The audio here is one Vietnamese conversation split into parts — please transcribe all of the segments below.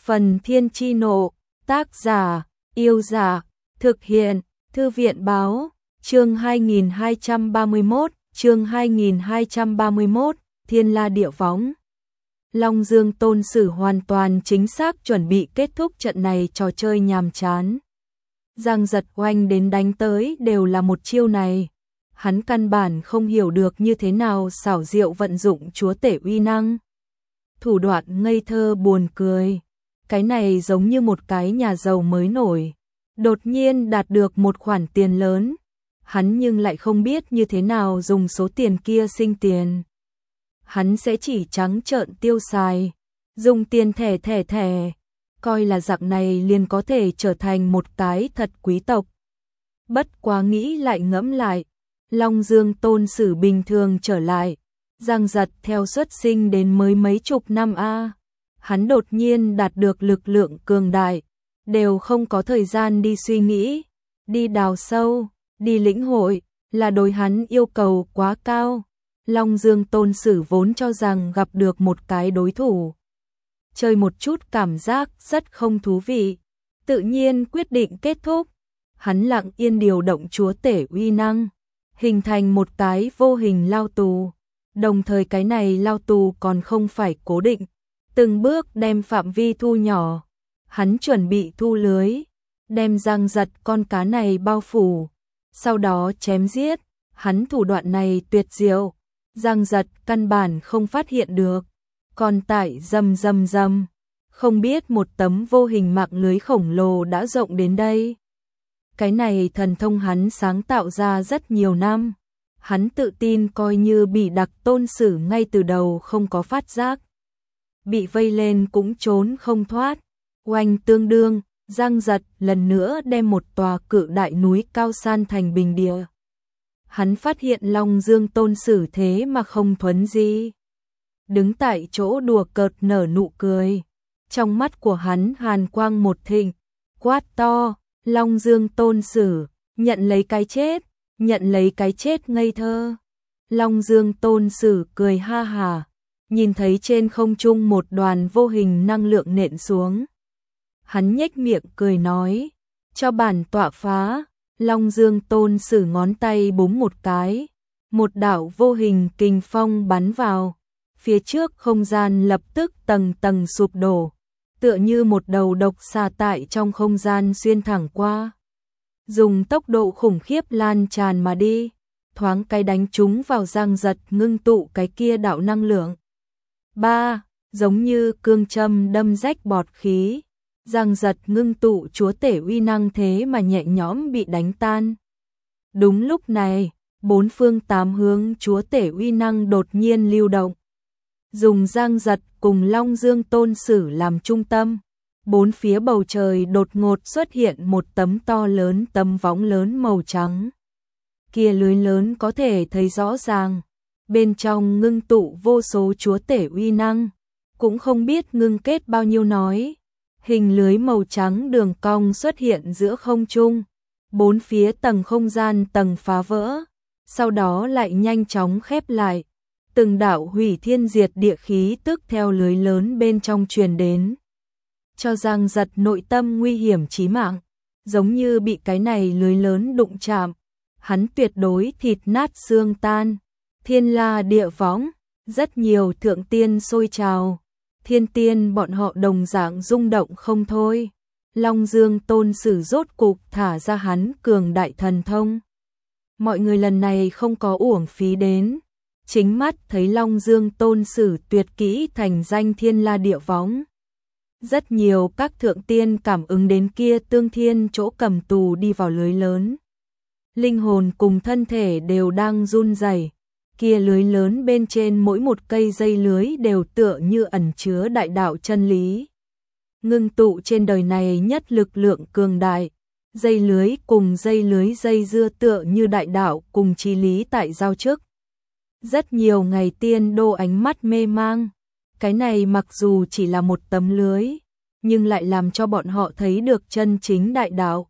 Phần Thiên Chi Nộ, tác giả, Yêu Giả, thực hiện, Thư viện Báo, chương 2231, Thiên La Địa Võng. Long Dương Tôn Sử hoàn toàn chính xác chuẩn bị kết thúc trận này trò chơi nhàm chán. Giang Giật oanh đến đánh tới đều là một chiêu này. Hắn căn bản không hiểu được như thế nào xảo diệu vận dụng chúa tể uy năng. Thủ đoạn ngây thơ buồn cười. Cái này giống như một cái nhà giàu mới nổi. Đột nhiên đạt được một khoản tiền lớn. Hắn nhưng lại không biết như thế nào dùng số tiền kia sinh tiền. Hắn sẽ chỉ trắng trợn tiêu xài. Dùng tiền thẻ. Coi là dạng này liền có thể trở thành một cái thật quý tộc. Bất quá nghĩ lại ngẫm lại. Long Dương Tôn Sử bình thường trở lại. Giang Giật theo xuất sinh đến mới mấy chục năm a. Hắn đột nhiên đạt được lực lượng cường đại. Đều không có thời gian đi suy nghĩ. Đi đào sâu, đi lĩnh hội. Là đối hắn yêu cầu quá cao. Long Dương Tôn Sử vốn cho rằng gặp được một cái đối thủ. Chơi một chút cảm giác rất không thú vị. Tự nhiên quyết định kết thúc. Hắn lặng yên điều động chúa tể uy năng. Hình thành một cái vô hình lao tù. Đồng thời cái này lao tù còn không phải cố định. Từng bước đem phạm vi thu nhỏ. Hắn chuẩn bị thu lưới. Đem Giang Giật con cá này bao phủ. Sau đó chém giết. Hắn thủ đoạn này tuyệt diệu. Giang Giật căn bản không phát hiện được. Còn tại rầm. Không biết một tấm vô hình mạng lưới khổng lồ đã rộng đến đây. Cái này thần thông hắn sáng tạo ra rất nhiều năm. Hắn tự tin coi như bị đặc Tôn Sử ngay từ đầu không có phát giác. Bị vây lên cũng trốn không thoát. Oanh tương đương, Giang Giật lần nữa đem một tòa cự đại núi cao san thành bình địa. Hắn phát hiện Long Dương Tôn Sử thế mà không thuấn di. Đứng tại chỗ đùa cợt nở nụ cười. Trong mắt của hắn hàn quang một thịnh. Quát to, Long Dương Tôn Sử, nhận lấy cái chết ngây thơ. Long Dương Tôn Sử cười ha hà. Nhìn thấy trên không trung một đoàn vô hình năng lượng nện xuống. Hắn nhếch miệng cười nói, cho bản tọa phá. Long Dương Tôn Sử ngón tay búng một cái. Một đạo vô hình kình phong bắn vào. Phía trước không gian lập tức tầng tầng sụp đổ. Tựa như một đầu độc xà tại trong không gian xuyên thẳng qua. Dùng tốc độ khủng khiếp lan tràn mà đi. Thoáng cái đánh trúng vào Giang Giật ngưng tụ cái kia đạo năng lượng. Giống như cương châm đâm rách bọt khí. Giang Giật ngưng tụ chúa tể uy năng thế mà nhẹ nhõm bị đánh tan. Đúng lúc này, bốn phương tám hướng chúa tể uy năng đột nhiên lưu động. Dùng Giang Giật cùng Long Dương Tôn Sử làm trung tâm. Bốn phía bầu trời đột ngột xuất hiện một tấm to lớn tấm võng lớn màu trắng. Kia lưới lớn có thể thấy rõ ràng. Bên trong ngưng tụ vô số chúa tể uy năng. Cũng không biết ngưng kết bao nhiêu nói. Hình lưới màu trắng đường cong xuất hiện giữa không trung. Bốn phía tầng không gian tầng phá vỡ. Sau đó lại nhanh chóng khép lại. Từng đạo hủy thiên diệt địa khí tức theo lưới lớn bên trong truyền đến. Cho Giang Giật nội tâm nguy hiểm chí mạng. Giống như bị cái này lưới lớn đụng chạm. Hắn tuyệt đối thịt nát xương tan. Thiên La Địa Võng. Rất nhiều thượng tiên sôi trào. Thiên tiên bọn họ đồng dạng rung động không thôi. Long Dương Tôn Sử rốt cục thả ra hắn cường đại thần thông. Mọi người lần này không có uổng phí đến. Chính mắt thấy Long Dương Tôn Sử tuyệt kỹ thành danh Thiên La Địa Võng. Rất nhiều các thượng tiên cảm ứng đến kia tương thiên chỗ cầm tù đi vào lưới lớn. Linh hồn cùng thân thể đều đang run rẩy. Kia lưới lớn bên trên mỗi một cây dây lưới đều tựa như ẩn chứa đại đạo chân lý. Ngưng tụ trên đời này nhất lực lượng cường đại. Dây lưới cùng dây lưới dây dưa tựa như đại đạo cùng chí lý tại giao chức. Rất nhiều ngày tiên đô ánh mắt mê mang. Cái này mặc dù chỉ là một tấm lưới, nhưng lại làm cho bọn họ thấy được chân chính đại đạo.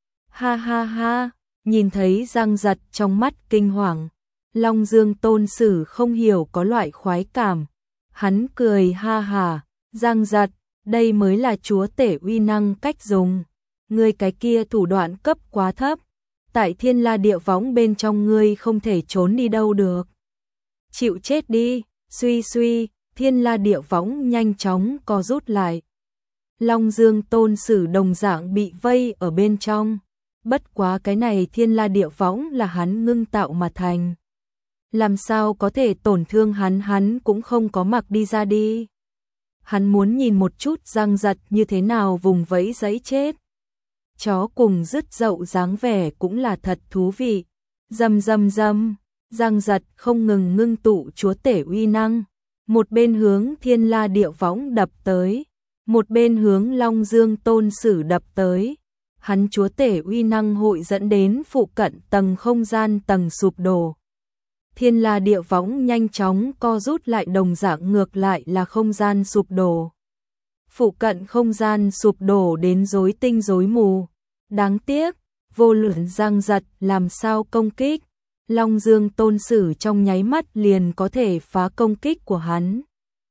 Ha, nhìn thấy Giang Giật trong mắt kinh hoàng. Long Dương Tôn Sử không hiểu có loại khoái cảm. Hắn cười ha hả, Giang Giật, Đây mới là chúa tể uy năng cách dùng. Ngươi cái kia thủ đoạn cấp quá thấp. Tại thiên la địa võng bên trong ngươi không thể trốn đi đâu được. Chịu chết đi, suy suy, thiên la địa võng nhanh chóng co rút lại. Long Dương Tôn Sử đồng dạng bị vây ở bên trong. Bất quá cái này thiên la địa võng là hắn ngưng tạo mà thành. Làm sao có thể tổn thương hắn cũng không có mặc đi ra đi. Hắn muốn nhìn một chút Giang Giật như thế nào vùng vẫy giấy chết. Chó cùng dứt dậu dáng vẻ cũng là thật thú vị. Rầm rầm rầm, Giang Giật không ngừng ngưng tụ chúa tể uy năng. Một bên hướng thiên la địa võng đập tới. Một bên hướng Long Dương Tôn Sử đập tới. Hắn chúa tể uy năng hội dẫn đến phụ cận tầng không gian tầng sụp đổ. Thiên la địa võng nhanh chóng co rút lại đồng dạng ngược lại là không gian sụp đổ. Phụ cận không gian sụp đổ đến rối tinh rối mù. Đáng tiếc, vô luận Giang Giật làm sao công kích, Long Dương Tôn Sử trong nháy mắt liền có thể phá công kích của hắn.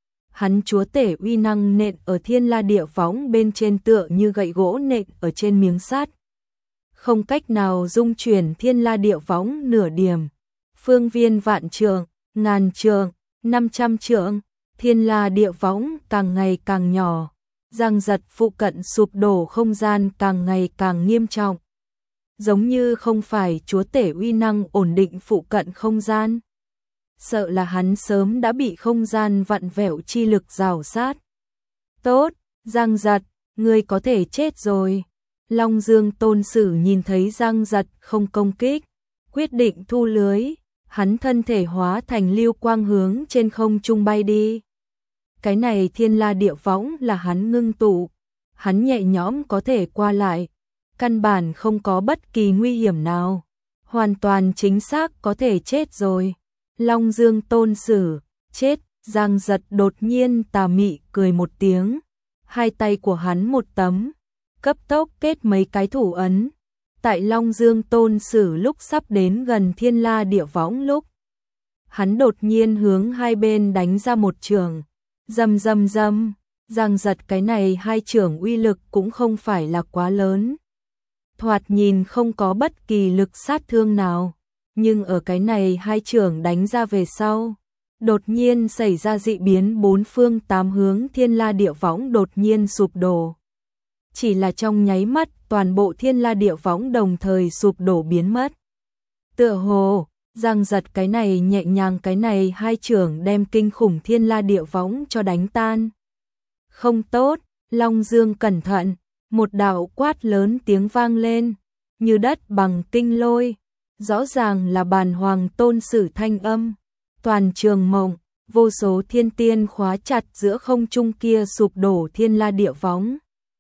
Hắn chúa tể uy năng nện ở thiên la địa võng bên trên tựa như gậy gỗ nện ở trên miếng sắt. Không cách nào dung chuyển thiên la địa võng nửa điểm. Phương viên vạn trượng, ngàn trượng, 500 trượng, thiên la địa võng càng ngày càng nhỏ. Giang Giật phụ cận sụp đổ không gian càng ngày càng nghiêm trọng. Giống như không phải chúa tể uy năng ổn định phụ cận không gian. Sợ là hắn sớm đã bị không gian vặn vẹo chi lực rào sát. Tốt, Giang Giật, ngươi có thể chết rồi. Long Dương Tôn Sử nhìn thấy Giang Giật không công kích, quyết định thu lưới. Hắn thân thể hóa thành lưu quang hướng trên không trung bay đi. Cái này thiên la địa võng là hắn ngưng tụ. Hắn nhẹ nhõm có thể qua lại. Căn bản không có bất kỳ nguy hiểm nào. Hoàn toàn chính xác có thể chết rồi. Long Dương Tôn Sử, chết. Giang Giật đột nhiên tà mị cười một tiếng. Hai tay của hắn một tấm. Cấp tốc kết mấy cái thủ ấn. Tại Long Dương Tôn Sử lúc sắp đến gần thiên la địa võng lúc. Hắn đột nhiên hướng hai bên đánh ra một chưởng. Rầm rầm rầm, Giang Giật cái này hai chưởng uy lực cũng không phải là quá lớn. Thoạt nhìn không có bất kỳ lực sát thương nào. Nhưng ở cái này hai chưởng đánh ra về sau. Đột nhiên xảy ra dị biến bốn phương tám hướng thiên la địa võng đột nhiên sụp đổ. Chỉ là trong nháy mắt toàn bộ thiên la địa võng đồng thời sụp đổ biến mất. Tựa hồ, Giang Giật cái này nhẹ nhàng cái này hai chưởng đem kinh khủng thiên la địa võng cho đánh tan. Không tốt, Long Dương cẩn thận, một đạo quát lớn tiếng vang lên, như đất bằng kinh lôi, rõ ràng là Bàn Hoàng Tôn Sử thanh âm. Toàn trường mộng, vô số thiên tiên khóa chặt giữa không trung kia sụp đổ thiên la địa võng.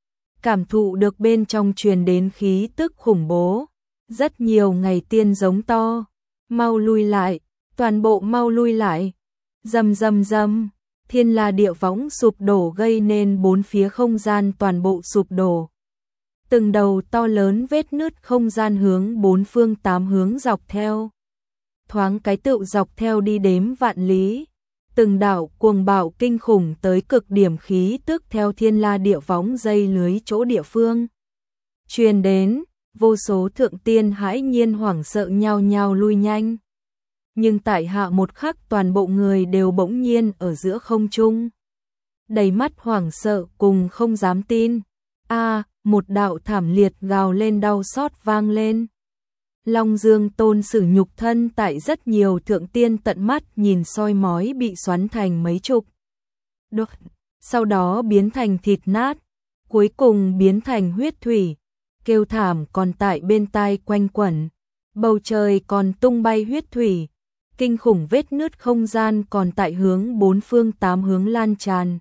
Cảm thụ được bên trong truyền đến khí tức khủng bố. Rất nhiều ngày tiên giống to. Mau lui lại, toàn bộ mau lui lại. Rầm rầm rầm, thiên la địa võng sụp đổ gây nên bốn phía không gian toàn bộ sụp đổ. Từng đầu to lớn vết nứt không gian hướng bốn phương tám hướng dọc theo. Thoáng cái tựu dọc theo đi đếm vạn lý. Từng đạo cuồng bạo kinh khủng tới cực điểm khí tức theo thiên la địa võng dây lưới chỗ địa phương. Truyền đến, vô số thượng tiên hãi nhiên hoảng sợ nhao nhao lui nhanh. Nhưng tại hạ một khắc toàn bộ người đều bỗng nhiên ở giữa không trung. Đầy mắt hoảng sợ cùng không dám tin. Một đạo thảm liệt gào lên đau xót vang lên. Long Dương Tôn Sử nhục thân tại rất nhiều thượng tiên tận mắt nhìn soi mói bị xoắn thành mấy chục đốt, sau đó biến thành thịt nát, cuối cùng biến thành huyết thủy, kêu thảm còn tại bên tai quanh quẩn, bầu trời còn tung bay huyết thủy, kinh khủng vết nứt không gian còn tại hướng bốn phương tám hướng lan tràn.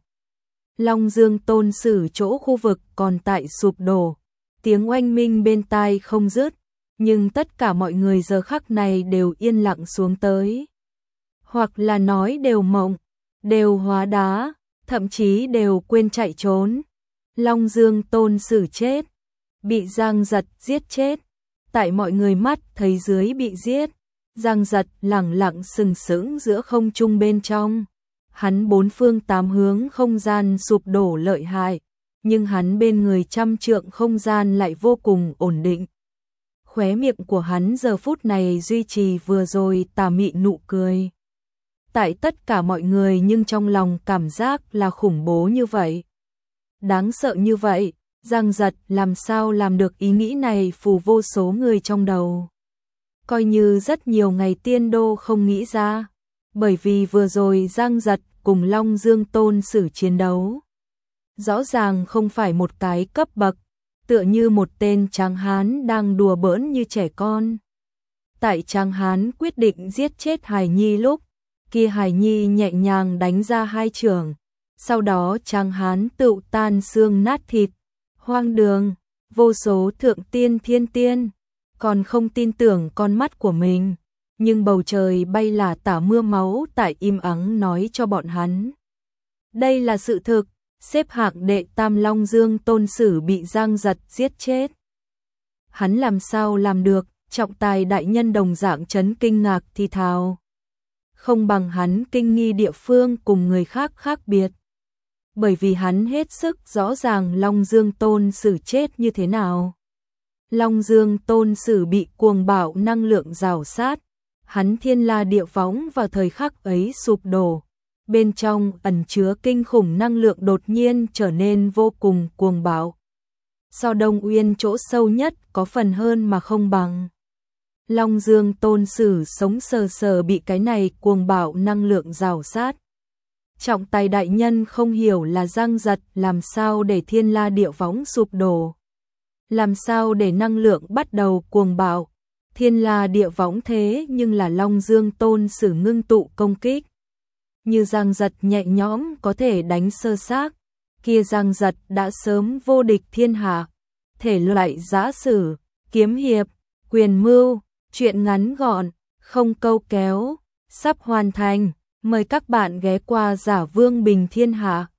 Long Dương Tôn Sử chỗ khu vực còn tại sụp đổ, tiếng oanh minh bên tai không dứt. Nhưng tất cả mọi người giờ khắc này đều yên lặng xuống tới. Hoặc là nói đều mộng, đều hóa đá, thậm chí đều quên chạy trốn. Long Dương Tôn Sử chết, bị Giang Giật giết chết. Tại mọi người mắt thấy dưới bị giết, Giang Giật lẳng lặng sừng sững giữa không trung bên trong. Hắn bốn phương tám hướng không gian sụp đổ lợi hại. nhưng hắn bên người trăm trượng không gian lại vô cùng ổn định. Khóe miệng của hắn giờ phút này duy trì vừa rồi tà mị nụ cười. Tại tất cả mọi người nhưng trong lòng cảm giác là khủng bố như vậy. Đáng sợ như vậy, Giang Giật làm sao làm được ý nghĩ này phù vô số người trong đầu. Coi như rất nhiều ngày tiên đô không nghĩ ra, bởi vì vừa rồi Giang Giật cùng Long Dương Tôn Sử chiến đấu. Rõ ràng không phải một cái cấp bậc, tựa như một tên tráng hán đang đùa bỡn như trẻ con. Tại tráng hán quyết định giết chết Hải Nhi lúc, kia Hải Nhi nhẹ nhàng đánh ra hai chưởng, sau đó tráng hán tựu tan xương nát thịt. Hoang đường, vô số thượng tiên thiên tiên, còn không tin tưởng con mắt của mình, nhưng bầu trời bay là tả mưa máu tại im ắng nói cho bọn hắn. Đây là sự thực, xếp hạng đệ tam Long Dương Tôn Sử bị Giang Giật giết chết. Hắn làm sao làm được, trọng tài đại nhân đồng dạng chấn kinh ngạc thì thào. Không bằng hắn kinh nghi địa phương cùng người khác khác biệt. Bởi vì hắn hết sức rõ ràng Long Dương Tôn Sử chết như thế nào. Long Dương Tôn Sử bị cuồng bạo năng lượng rào sát, hắn thiên la địa võng vào thời khắc ấy sụp đổ. Bên trong ẩn chứa kinh khủng năng lượng đột nhiên trở nên vô cùng cuồng bạo. So Đông Uyên chỗ sâu nhất có phần hơn mà không bằng. Long Dương Tôn Sử sống sờ sờ bị cái này cuồng bạo năng lượng rào sát. Trọng tài đại nhân không hiểu là Giang Giật làm sao để thiên la địa võng sụp đổ. Làm sao để năng lượng bắt đầu cuồng bạo. Thiên la địa võng thế nhưng là Long Dương Tôn Sử ngưng tụ công kích. Như Giang Giật nhẹ nhõm có thể đánh sơ xác, kia Giang Giật đã sớm vô địch thiên hạ. Thể loại giã sử, kiếm hiệp, quyền mưu, truyện ngắn gọn, không câu kéo, sắp hoàn thành. Mời các bạn ghé qua Giả Vương Bình Thiên Hạ.